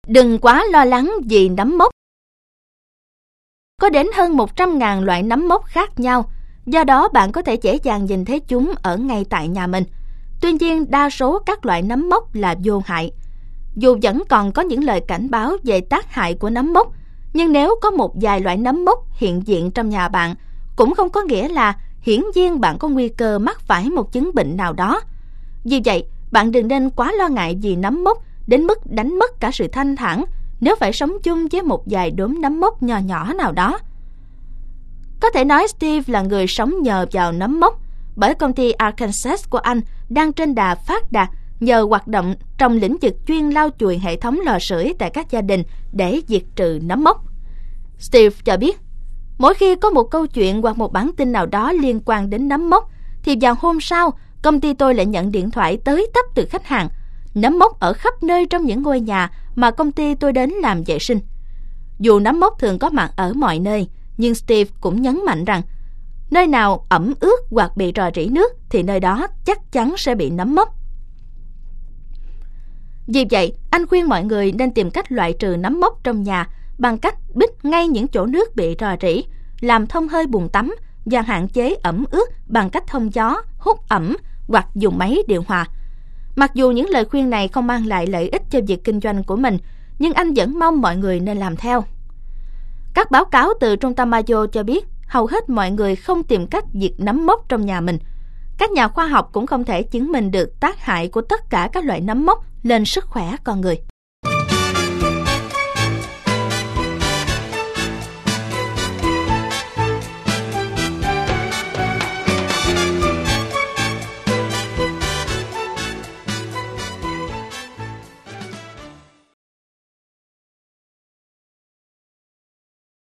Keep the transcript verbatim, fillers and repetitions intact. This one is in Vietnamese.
Đừng quá lo lắng vì nấm mốc. Có đến hơn một trăm nghìn loại nấm mốc khác nhau, do đó bạn có thể dễ dàng nhìn thấy chúng ở ngay tại nhà mình. Tuy nhiên, đa số các loại nấm mốc là vô hại. Dù vẫn còn có những lời cảnh báo về tác hại của nấm mốc, nhưng nếu có một vài loại nấm mốc hiện diện trong nhà bạn, cũng không có nghĩa là hiển nhiên bạn có nguy cơ mắc phải một chứng bệnh nào đó. Vì vậy, bạn đừng nên quá lo ngại vì nấm mốc đến mức đánh mất cả sự thanh thản nếu phải sống chung với một vài đốm nấm mốc nhỏ nhỏ nào đó. Có thể nói Steve là người sống nhờ vào nấm mốc, bởi công ty Arkansas của anh đang trên đà phát đạt nhờ hoạt động trong lĩnh vực chuyên lau chùi hệ thống lò sưởi tại các gia đình để diệt trừ nấm mốc. Steve cho biết, mỗi khi có một câu chuyện hoặc một bản tin nào đó liên quan đến nấm mốc, thì vào hôm sau, công ty tôi lại nhận điện thoại tới tấp từ khách hàng. Nấm mốc ở khắp nơi trong những ngôi nhà mà công ty tôi đến làm vệ sinh. Dù nấm mốc thường có mặt ở mọi nơi, nhưng Steve cũng nhấn mạnh rằng nơi nào ẩm ướt hoặc bị rò rỉ nước thì nơi đó chắc chắn sẽ bị nấm mốc. Vì vậy, anh khuyên mọi người nên tìm cách loại trừ nấm mốc trong nhà bằng cách bít ngay những chỗ nước bị rò rỉ, làm thông hơi bồn tắm và hạn chế ẩm ướt bằng cách thông gió, hút ẩm hoặc dùng máy điều hòa. Mặc dù những lời khuyên này không mang lại lợi ích cho việc kinh doanh của mình, nhưng anh vẫn mong mọi người nên làm theo. Các báo cáo từ Trung tâm Mayo cho biết hầu hết mọi người không tìm cách diệt nấm mốc trong nhà mình. Các nhà khoa học cũng không thể chứng minh được tác hại của tất cả các loại nấm mốc lên sức khỏe con người.